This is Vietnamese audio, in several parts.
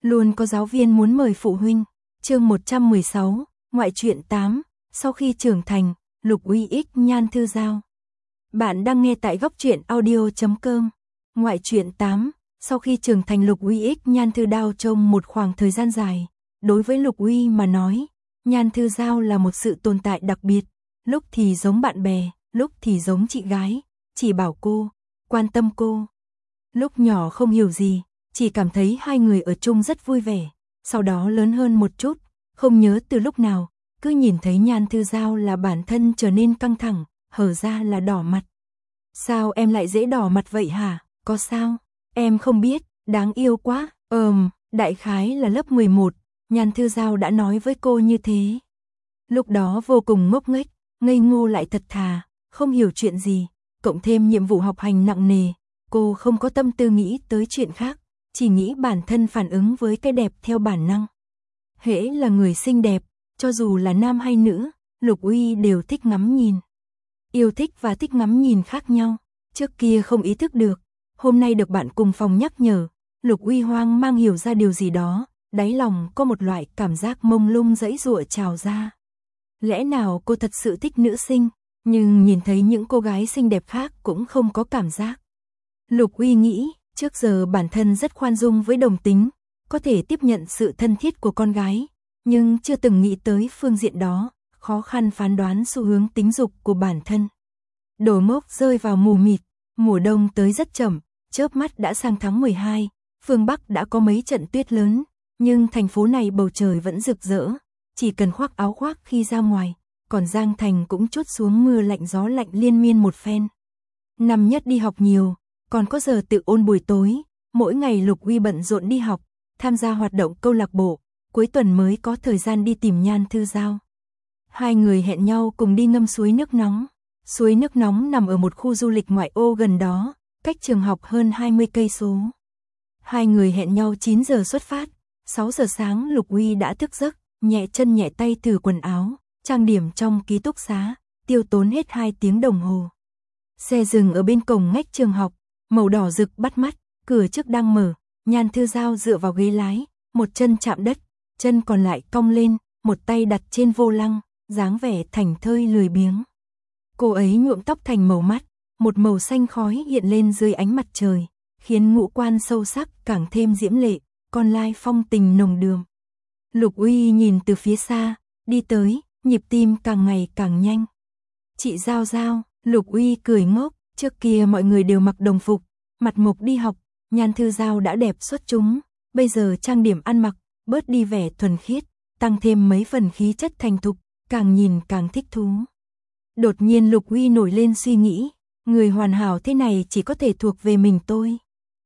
Luôn có giáo viên muốn mời phụ huynh. Chương 116, ngoại truyện 8, sau khi trưởng thành, Lục Uy X Nhan Thư Giao. Bạn đang nghe tại góc truyện audio.com. Ngoại truyện 8, sau khi trưởng thành Lục Uy X Nhan Thư Giao trong một khoảng thời gian dài. Đối với Lục Uy mà nói, Nhan Thư Giao là một sự tồn tại đặc biệt, lúc thì giống bạn bè, lúc thì giống chị gái, chỉ bảo cô, quan tâm cô. Lúc nhỏ không hiểu gì, chỉ cảm thấy hai người ở chung rất vui vẻ, sau đó lớn hơn một chút, không nhớ từ lúc nào, cứ nhìn thấy Nhan Thư Giao là bản thân trở nên căng thẳng, hở ra là đỏ mặt. Sao em lại dễ đỏ mặt vậy hả, có sao? Em không biết, đáng yêu quá, đại khái là lớp 11, Nhan Thư Giao đã nói với cô như thế. Lúc đó vô cùng ngốc nghếch, ngây ngô lại thật thà, không hiểu chuyện gì, cộng thêm nhiệm vụ học hành nặng nề, cô không có tâm tư nghĩ tới chuyện khác, chỉ nghĩ bản thân phản ứng với cái đẹp theo bản năng. Hễ là người xinh đẹp, cho dù là nam hay nữ, Lục Uy đều thích ngắm nhìn. Yêu thích và thích ngắm nhìn khác nhau, trước kia không ý thức được, hôm nay được bạn cùng phòng nhắc nhở, Lục Uy hoang mang hiểu ra điều gì đó, đáy lòng có một loại cảm giác mông lung giãy giụa trào ra. Lẽ nào cô thật sự thích nữ sinh, nhưng nhìn thấy những cô gái xinh đẹp khác cũng không có cảm giác. Lục Uy nghĩ, trước giờ bản thân rất khoan dung với đồng tính, có thể tiếp nhận sự thân thiết của con gái, nhưng chưa từng nghĩ tới phương diện đó, khó khăn phán đoán xu hướng tính dục của bản thân. Đồ mốc rơi vào mù mịt, mùa đông tới rất chậm, chớp mắt đã sang tháng 12, phương Bắc đã có mấy trận tuyết lớn, nhưng thành phố này bầu trời vẫn rực rỡ, chỉ cần khoác áo khoác khi ra ngoài, còn Giang Thành cũng trút xuống mưa lạnh gió lạnh liên miên một phen. Năm nhất đi học nhiều, còn có giờ tự ôn buổi tối, mỗi ngày Lục Uy bận rộn đi học, tham gia hoạt động câu lạc bộ, cuối tuần mới có thời gian đi tìm Nhan Thư Giao. Hai người hẹn nhau cùng đi ngâm suối nước nóng. Suối nước nóng nằm ở một khu du lịch ngoại ô gần đó, cách trường học hơn 20 cây số. Hai người hẹn nhau 9 giờ xuất phát, 6 giờ sáng Lục Uy đã thức giấc, nhẹ chân nhẹ tay thử quần áo, trang điểm trong ký túc xá, tiêu tốn hết 2 tiếng đồng hồ. Xe dừng ở bên cổng ngách trường học, màu đỏ rực bắt mắt, cửa trước đang mở, Nhan Thư Giao dựa vào ghế lái, một chân chạm đất, chân còn lại cong lên, một tay đặt trên vô lăng, dáng vẻ thảnh thơi lười biếng. Cô ấy nhuộm tóc thành màu mắt, một màu xanh khói hiện lên dưới ánh mặt trời, khiến ngũ quan sâu sắc càng thêm diễm lệ, con lai phong tình nồng đượm. Lục Uy nhìn từ phía xa, đi tới, nhịp tim càng ngày càng nhanh. Chị Giao Giao, Lục Uy cười ngốc, trước kia mọi người đều mặc đồng phục, mặt mộc đi học, Nhan Thư Giao đã đẹp xuất chúng, bây giờ trang điểm ăn mặc, bớt đi vẻ thuần khiết, tăng thêm mấy phần khí chất thành thục, càng nhìn càng thích thú. Đột nhiên Lục Uy nổi lên suy nghĩ, người hoàn hảo thế này chỉ có thể thuộc về mình tôi.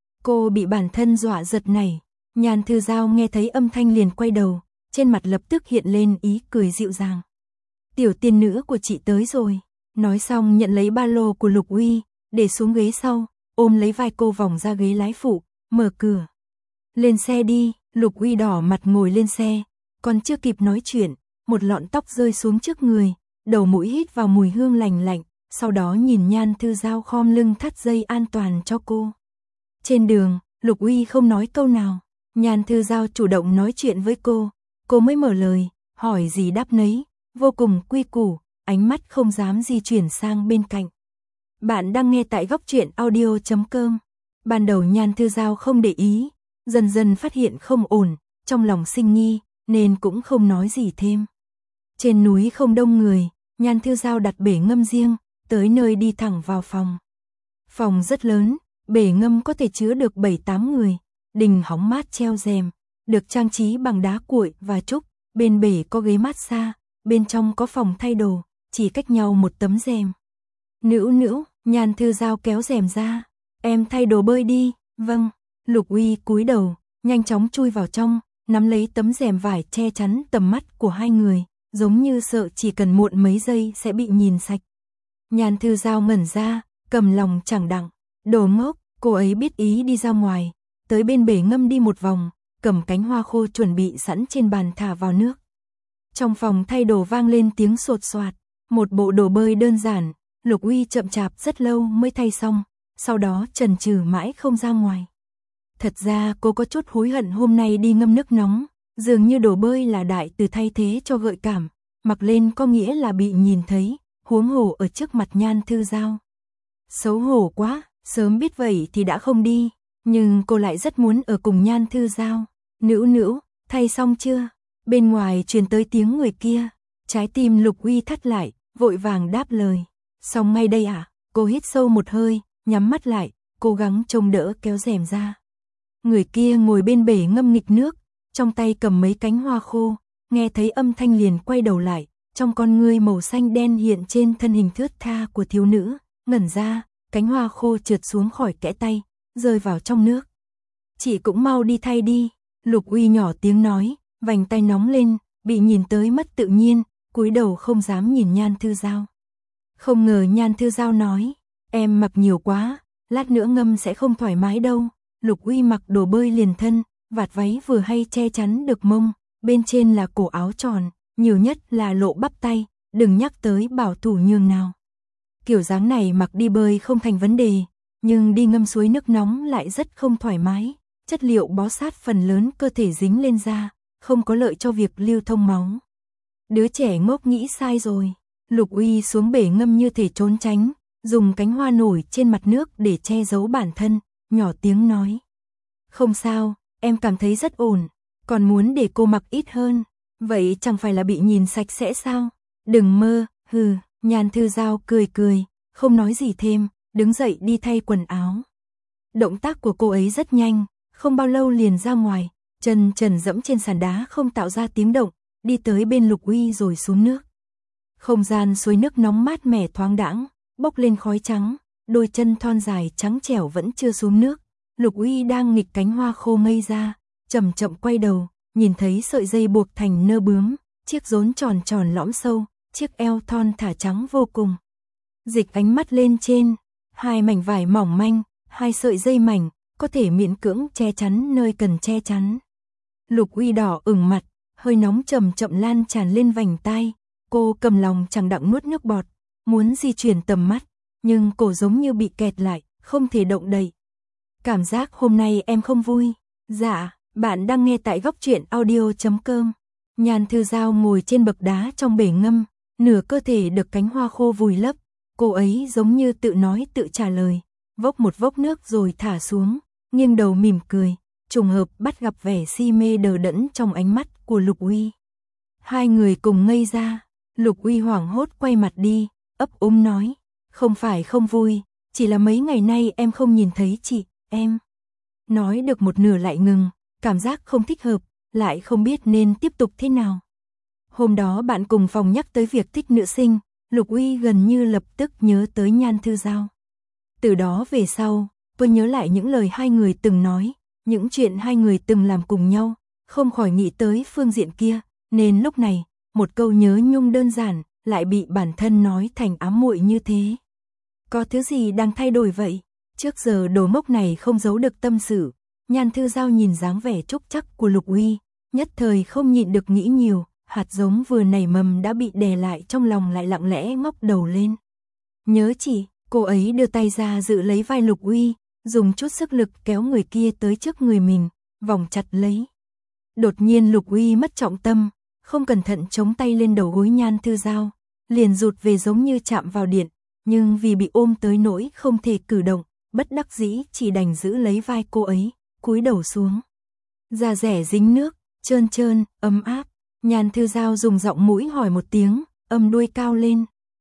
Cô bị bản thân dọa giật nảy, Nhan Thư Giao nghe thấy âm thanh liền quay đầu, trên mặt lập tức hiện lên ý cười dịu dàng. Tiểu tiên nữ của chị tới rồi, nói xong nhận lấy ba lô của Lục Uy, để xuống ghế sau, ôm lấy vai cô vòng ra ghế lái phụ, mở cửa. Lên xe đi, Lục Uy đỏ mặt ngồi lên xe, còn chưa kịp nói chuyện, một lọn tóc rơi xuống trước người, đầu mũi hít vào mùi hương lành lạnh, sau đó nhìn Nhan Thư Giao khom lưng thắt dây an toàn cho cô. Trên đường, Lục Uy không nói câu nào, Nhan Thư Giao chủ động nói chuyện với cô mới mở lời, hỏi gì đáp nấy, vô cùng quy củ, ánh mắt không dám di chuyển sang bên cạnh. Bạn đang nghe tại góc truyện audio.com. Ban đầu Nhan Thư Giao không để ý, dần dần phát hiện không ổn, trong lòng sinh nghi, nên cũng không nói gì thêm. Trên núi không đông người, Nhan Thư Giao đặt bể ngâm riêng, tới nơi đi thẳng vào phòng. Phòng rất lớn, bể ngâm có thể chứa được 7-8 người, đình hóng mát treo rèm, được trang trí bằng đá cuội và trúc, bên bể có ghế massage, bên trong có phòng thay đồ, chỉ cách nhau một tấm rèm. Nữu, Nhan Thư Giao kéo rèm ra, em thay đồ bơi đi, vâng. Lục Uy cúi đầu, nhanh chóng chui vào trong, nắm lấy tấm rèm vải che chắn tầm mắt của hai người, giống như sợ chỉ cần muộn mấy giây sẽ bị nhìn sạch. Nhan Thư Giao ngẩn ra, cầm lòng chẳng đặng, đồ ngốc, cô ấy biết ý đi ra ngoài, tới bên bể ngâm đi một vòng, cầm cánh hoa khô chuẩn bị sẵn trên bàn thả vào nước. Trong phòng thay đồ vang lên tiếng sột soạt, một bộ đồ bơi đơn giản, Lục Uy chậm chạp rất lâu mới thay xong, sau đó chần chừ mãi không ra ngoài. Thật ra cô có chút hối hận hôm nay đi ngâm nước nóng, dường như đồ bơi là đại từ thay thế cho gợi cảm, mặc lên có nghĩa là bị nhìn thấy, huống hồ ở trước mặt Nhan Thư Giao. Xấu hổ quá, sớm biết vậy thì đã không đi, nhưng cô lại rất muốn ở cùng Nhan Thư Giao. Nữu nữu, thay xong chưa? Bên ngoài truyền tới tiếng người kia, trái tim Lục Uy thắt lại, vội vàng đáp lời. Xong ngay đây à? Cô hít sâu một hơi, nhắm mắt lại, cố gắng trông đỡ kéo rèm ra. Người kia ngồi bên bể ngâm nghịch nước, trong tay cầm mấy cánh hoa khô, nghe thấy âm thanh liền quay đầu lại, trong con ngươi màu xanh đen hiện trên thân hình thướt tha của thiếu nữ, ngẩn ra, cánh hoa khô trượt xuống khỏi kẽ tay, rơi vào trong nước. Chị cũng mau đi thay đi, Lục Uy nhỏ tiếng nói, vành tay nóng lên, bị nhìn tới mất tự nhiên, cúi đầu không dám nhìn Nhan Thư Giao. Không ngờ Nhan Thư Giao nói, em mặc nhiều quá, lát nữa ngâm sẽ không thoải mái đâu. Lục Uy mặc đồ bơi liền thân, vạt váy vừa hay che chắn được mông, bên trên là cổ áo tròn, nhiều nhất là lộ bắp tay, đừng nhắc tới bảo thủ nhường nào. Kiểu dáng này mặc đi bơi không thành vấn đề, nhưng đi ngâm suối nước nóng lại rất không thoải mái, chất liệu bó sát phần lớn cơ thể dính lên da, không có lợi cho việc lưu thông máu. Đứa trẻ ngốc nghĩ sai rồi. Lục Uy xuống bể ngâm như thể trốn tránh, dùng cánh hoa nổi trên mặt nước để che giấu bản thân, nhỏ tiếng nói. Không sao, em cảm thấy rất ổn, còn muốn để cô mặc ít hơn, vậy chẳng phải là bị nhìn sạch sẽ sao? Đừng mơ, hừ, Nhan Thư Giao cười cười, không nói gì thêm, đứng dậy đi thay quần áo. Động tác của cô ấy rất nhanh, không bao lâu liền ra ngoài, chân trần dẫm trên sàn đá không tạo ra tiếng động, đi tới bên Lục Uy rồi xuống nước. Không gian suối nước nóng mát mẻ thoáng đãng, bốc lên khói trắng, đôi chân thon dài trắng trẻo vẫn chưa xuống nước. Lục Uy đang nghịch cánh hoa khô ngây ra, chậm chậm quay đầu, nhìn thấy sợi dây buộc thành nơ bướm, chiếc rốn tròn tròn lõm sâu, chiếc eo thon thả trắng vô cùng. Dịch ánh mắt lên trên, hai mảnh vải mỏng manh, hai sợi dây mảnh, có thể miễn cưỡng che chắn nơi cần che chắn. Lục Uy đỏ ửng mặt, hơi nóng chậm chậm lan tràn lên vành tai. Cô cầm lòng chẳng đặng nuốt nước bọt, muốn di chuyển tầm mắt, nhưng cổ giống như bị kẹt lại, không thể động đậy. Cảm giác hôm nay em không vui. Dạ, bạn đang nghe tại goctruyện.audio.com. Nhan Thư Giao ngồi trên bậc đá trong bể ngâm, nửa cơ thể được cánh hoa khô vùi lấp. Cô ấy giống như tự nói tự trả lời, vốc một vốc nước rồi thả xuống, nghiêng đầu mỉm cười, trùng hợp bắt gặp vẻ si mê đờ đẫn trong ánh mắt của Lục Uy. Hai người cùng ngây ra. Lục Uy hoảng hốt quay mặt đi, ấp úng nói, không phải không vui, chỉ là mấy ngày nay em không nhìn thấy chị, em. Nói được một nửa lại ngừng, cảm giác không thích hợp, lại không biết nên tiếp tục thế nào. Hôm đó bạn cùng phòng nhắc tới việc thích nữ sinh, Lục Uy gần như lập tức nhớ tới Nhan Thư Giao. Từ đó về sau, cô nhớ lại những lời hai người từng nói, những chuyện hai người từng làm cùng nhau, không khỏi nghĩ tới phương diện kia, nên lúc này, một câu nhớ nhung đơn giản, lại bị bản thân nói thành ám muội như thế. Có thứ gì đang thay đổi vậy? Trước giờ đồ mốc này không giấu được tâm sự. Nhan Thư Giao nhìn dáng vẻ trúc chắc của Lục Uy, nhất thời không nhịn được nghĩ nhiều, hạt giống vừa nảy mầm đã bị đè lại trong lòng lại lặng lẽ ngóc đầu lên. Nhớ chị, cô ấy đưa tay ra giữ lấy vai Lục Uy, dùng chút sức lực kéo người kia tới trước người mình, vòng chặt lấy. Đột nhiên Lục Uy mất trọng tâm, không cẩn thận chống tay lên đầu gối Nhan Thư Giao, liền rụt về giống như chạm vào điện, nhưng vì bị ôm tới nỗi không thể cử động, bất đắc dĩ chỉ đành giữ lấy vai cô ấy, cúi đầu xuống. Da rẻ dính nước, trơn trơn, ấm áp, Nhan Thư Giao dùng giọng mũi hỏi một tiếng, âm đuôi cao lên.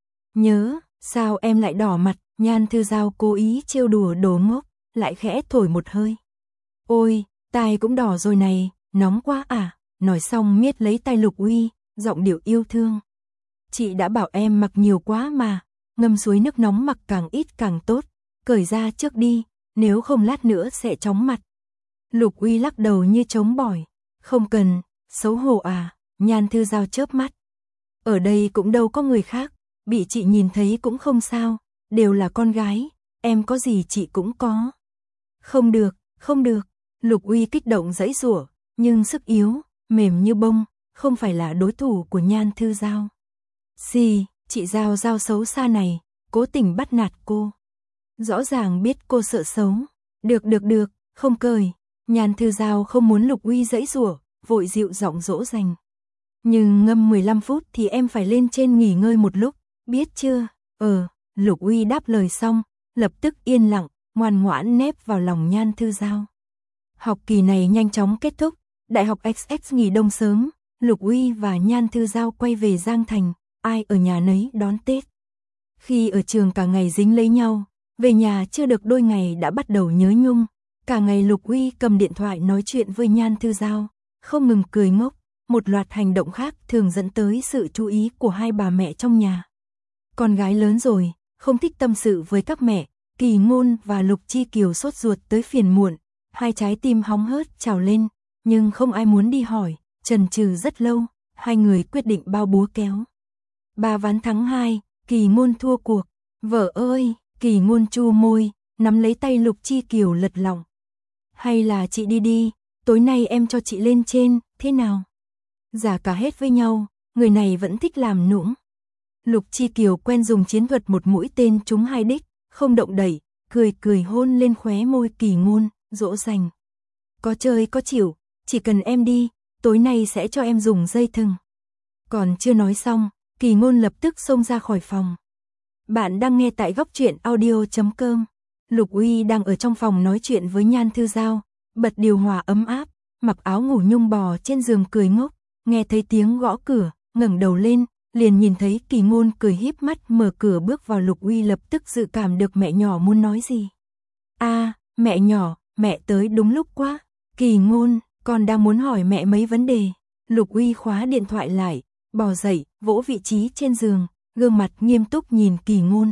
Nhớ, sao em lại đỏ mặt? Nhan Thư Giao cố ý trêu đùa đồ ngốc, lại khẽ thổi một hơi. Ôi, tai cũng đỏ rồi này, nóng quá à? Nói xong miết lấy tay Lục Uy, giọng điệu yêu thương. Chị đã bảo em mặc nhiều quá mà, ngâm suối nước nóng mặc càng ít càng tốt, cởi ra trước đi, nếu không lát nữa sẽ chóng mặt. Lục Uy lắc đầu như trống bỏi, không cần, xấu hổ à? Nhan Thư Giao chớp mắt. Ở đây cũng đâu có người khác, bị chị nhìn thấy cũng không sao, đều là con gái, em có gì chị cũng có. Không được, không được, Lục Uy kích động giãy giụa, nhưng sức yếu, mềm như bông, không phải là đối thủ của Nhan Thư Giao. Xì, chị Giao Giao xấu xa này, cố tình bắt nạt cô. Rõ ràng biết cô sợ xấu. Được, không cởi, Nhan Thư Giao không muốn Lục Uy giãy giụa, vội dịu giọng dỗ dành. Nhưng ngâm 15 phút thì em phải lên trên nghỉ ngơi một lúc, biết chưa? Lục Uy đáp lời xong, lập tức yên lặng, ngoan ngoãn nép vào lòng Nhan Thư Giao. Học kỳ này nhanh chóng kết thúc, Đại học XX nghỉ đông sớm, Lục Uy và Nhan Thư Giao quay về Giang Thành, ai ở nhà nấy đón Tết. Khi ở trường cả ngày dính lấy nhau, về nhà chưa được đôi ngày đã bắt đầu nhớ nhung, cả ngày Lục Uy cầm điện thoại nói chuyện với Nhan Thư Giao, không ngừng cười ngốc, một loạt hành động khác thường dẫn tới sự chú ý của hai bà mẹ trong nhà. Con gái lớn rồi, không thích tâm sự với các mẹ, Kỳ Ngôn và Lục Chi Kiều sốt ruột tới phiền muộn, hai trái tim hóng hớt trào lên, nhưng không ai muốn đi hỏi, chần chừ rất lâu, hai người quyết định bao búa kéo. 3 ván thắng 2, Kỳ Ngôn thua cuộc. Vợ ơi, Kỳ Ngôn chu môi, nắm lấy tay Lục Chi Kiều lật lọng. Hay là chị đi đi, tối nay em cho chị lên trên, thế nào? Giả cả hết với nhau, người này vẫn thích làm nũng. Lục Chi Kiều quen dùng chiến thuật một mũi tên trúng 2 đích, không động đẩy, cười hôn lên khóe môi Kỳ Ngôn, dỗ dành. Có chơi có chịu, chỉ cần em đi, tối nay sẽ cho em dùng dây thừng. Còn chưa nói xong, Kỳ Ngôn lập tức xông ra khỏi phòng. Bạn đang nghe tại góc truyện audio.com. Lục Uy đang ở trong phòng nói chuyện với Nhan Thư Giao, bật điều hòa ấm áp, mặc áo ngủ nhung bò trên giường cười ngốc, nghe thấy tiếng gõ cửa, ngẩng đầu lên, liền nhìn thấy Kỳ Ngôn cười híp mắt mở cửa bước vào. Lục Uy lập tức dự cảm được mẹ nhỏ muốn nói gì. Mẹ nhỏ, mẹ tới đúng lúc quá. Kỳ Ngôn, con đang muốn hỏi mẹ mấy vấn đề. Lục Uy khóa điện thoại lại, bò dậy, vỗ vị trí trên giường, gương mặt nghiêm túc nhìn Kỳ Ngôn.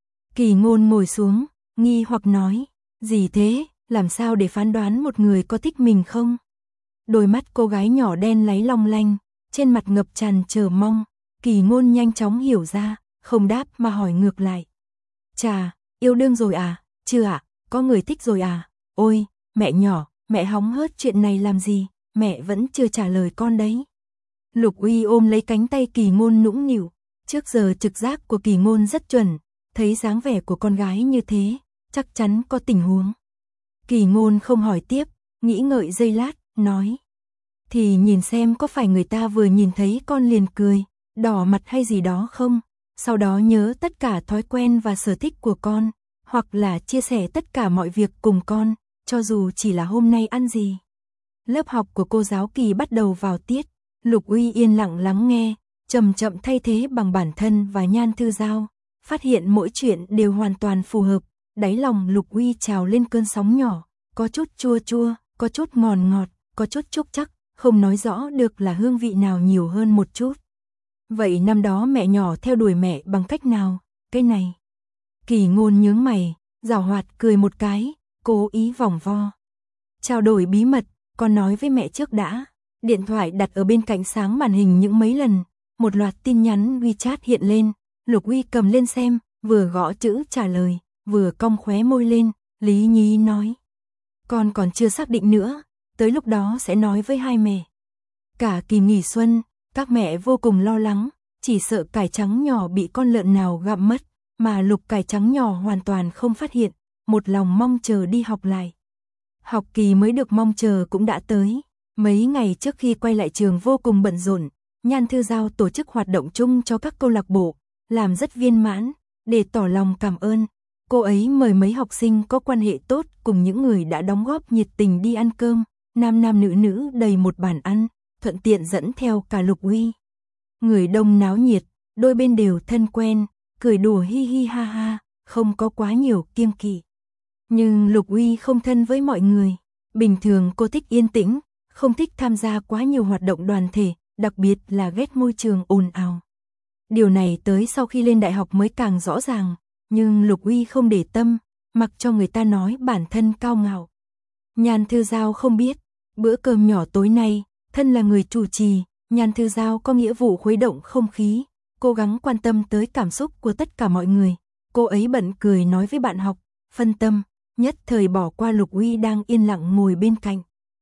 Kỳ Ngôn ngồi xuống, nghi hoặc nói, gì thế, làm sao để phán đoán một người có thích mình không? Đôi mắt cô gái nhỏ đen láy long lanh, trên mặt ngập tràn chờ mong. Kỳ Ngôn nhanh chóng hiểu ra, không đáp mà hỏi ngược lại. Chà, yêu đương rồi à? Chưa ạ, có người thích rồi à? Ôi, mẹ nhỏ, mẹ hóng hớt chuyện này làm gì? Mẹ vẫn chưa trả lời con đấy. Lục Uy ôm lấy cánh tay Kỳ Ngôn nũng nịu. Trước giờ trực giác của Kỳ Ngôn rất chuẩn, thấy dáng vẻ của con gái như thế, chắc chắn có tình huống. Kỳ Ngôn không hỏi tiếp, nghĩ ngợi giây lát, nói. Thì nhìn xem có phải người ta vừa nhìn thấy con liền cười, đỏ mặt hay gì đó không? Sau đó nhớ tất cả thói quen và sở thích của con, hoặc là chia sẻ tất cả mọi việc cùng con, cho dù chỉ là hôm nay ăn gì. Lớp học của cô giáo Kỳ bắt đầu vào tiết, Lục Uy yên lặng lắng nghe, chậm chậm thay thế bằng bản thân và Nhan Thư Giao, phát hiện mỗi chuyện đều hoàn toàn phù hợp, đáy lòng Lục Uy trào lên cơn sóng nhỏ, có chút chua chua, có chút ngọt ngọt, có chút trúc chắc, không nói rõ được là hương vị nào nhiều hơn một chút. Vậy năm đó mẹ nhỏ theo đuổi mẹ bằng cách nào? Cái này. Kỳ Ngôn nhướng mày, giảo hoạt cười một cái, cố ý vòng vo. Trao đổi bí mật, con nói với mẹ trước đã. Điện thoại đặt ở bên cạnh sáng màn hình những mấy lần, một loạt tin nhắn WeChat hiện lên, Lục Uy cầm lên xem, vừa gõ chữ trả lời, vừa cong khóe môi lên, lý nhí nói. Con còn chưa xác định nữa, tới lúc đó sẽ nói với hai mẹ. Cả kỳ nghỉ xuân, các mẹ vô cùng lo lắng, chỉ sợ cải trắng nhỏ bị con lợn nào gặm mất, mà Lục cải trắng nhỏ hoàn toàn không phát hiện, một lòng mong chờ đi học lại. Học kỳ mới được mong chờ cũng đã tới. Mấy ngày trước khi quay lại trường vô cùng bận rộn, Nhan Thư Giao tổ chức hoạt động chung cho các câu lạc bộ, làm rất viên mãn, để tỏ lòng cảm ơn. Cô ấy mời mấy học sinh có quan hệ tốt cùng những người đã đóng góp nhiệt tình đi ăn cơm, nam nam nữ nữ đầy một bàn ăn, thuận tiện dẫn theo cả Lục Uy. Người đông náo nhiệt, đôi bên đều thân quen, cười đùa hi hi ha ha, không có quá nhiều kiêng kỵ. Nhưng Lục Uy không thân với mọi người, bình thường cô thích yên tĩnh, không thích tham gia quá nhiều hoạt động đoàn thể, đặc biệt là ghét môi trường ồn ào. Điều này tới sau khi lên đại học mới càng rõ ràng, nhưng Lục Uy không để tâm, mặc cho người ta nói bản thân cao ngạo. Nhan Thư Giao không biết, bữa cơm nhỏ tối nay, thân là người chủ trì, Nhan Thư Giao có nghĩa vụ khuấy động không khí, cố gắng quan tâm tới cảm xúc của tất cả mọi người. Cô ấy bận cười nói với bạn học, phân tâm, nhất thời bỏ qua Lục Uy đang yên lặng ngồi bên cạnh.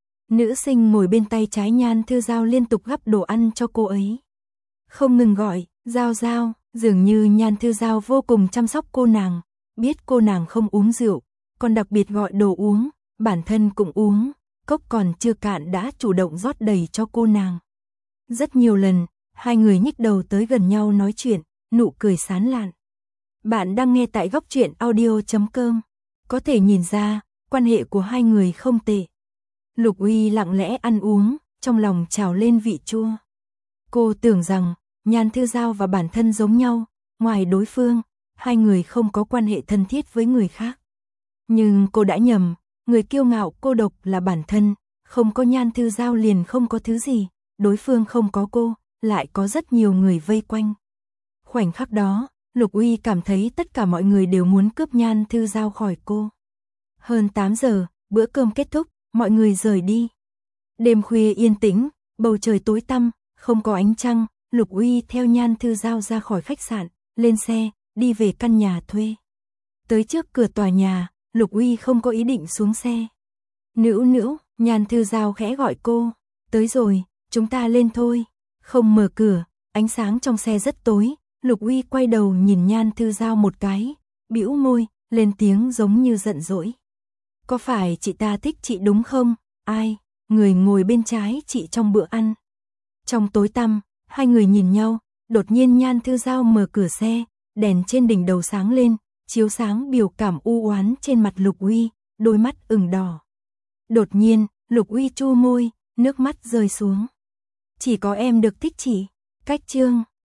Nữ sinh ngồi bên tay trái Nhan Thư Giao liên tục gắp đồ ăn cho cô ấy. Không ngừng gọi, Giao Giao, dường như Nhan Thư Giao vô cùng chăm sóc cô nàng, biết cô nàng không uống rượu, còn đặc biệt gọi đồ uống, bản thân cũng uống, cốc còn chưa cạn đã chủ động rót đầy cho cô nàng. Rất nhiều lần, hai người nhích đầu tới gần nhau nói chuyện, nụ cười sán lạn. Bạn đang nghe tại Góc Truyện Audio.com. Có thể nhìn ra, quan hệ của hai người không tệ. Lục Uy lặng lẽ ăn uống, trong lòng trào lên vị chua. Cô tưởng rằng, Nhan Thư Giao và bản thân giống nhau, ngoài đối phương, hai người không có quan hệ thân thiết với người khác. Nhưng cô đã nhầm, người kiêu ngạo cô độc là bản thân, không có Nhan Thư Giao liền không có thứ gì, đối phương không có cô, lại có rất nhiều người vây quanh. Khoảnh khắc đó, Lục Uy cảm thấy tất cả mọi người đều muốn cướp Nhan Thư Giao khỏi cô. Hơn 8 giờ, bữa cơm kết thúc, mọi người rời đi. Đêm khuya yên tĩnh, bầu trời tối tăm, không có ánh trăng, Lục Uy theo Nhan Thư Giao ra khỏi khách sạn, lên xe, đi về căn nhà thuê. Tới trước cửa tòa nhà, Lục Uy không có ý định xuống xe. Nữu nữu, Nhan Thư Giao khẽ gọi cô. Tới rồi, chúng ta lên thôi. Không mở cửa, ánh sáng trong xe rất tối. Lục Uy quay đầu nhìn Nhan Thư Giao một cái, bĩu môi, lên tiếng giống như giận dỗi. Có phải chị ta thích chị đúng không? Ai? Người ngồi bên trái chị trong bữa ăn. Trong tối tăm, hai người nhìn nhau, đột nhiên Nhan Thư Giao mở cửa xe, đèn trên đỉnh đầu sáng lên, chiếu sáng biểu cảm u oán trên mặt Lục Uy, đôi mắt ửng đỏ. Đột nhiên, Lục Uy chu môi, nước mắt rơi xuống. Chỉ có em được thích chị. Cách chương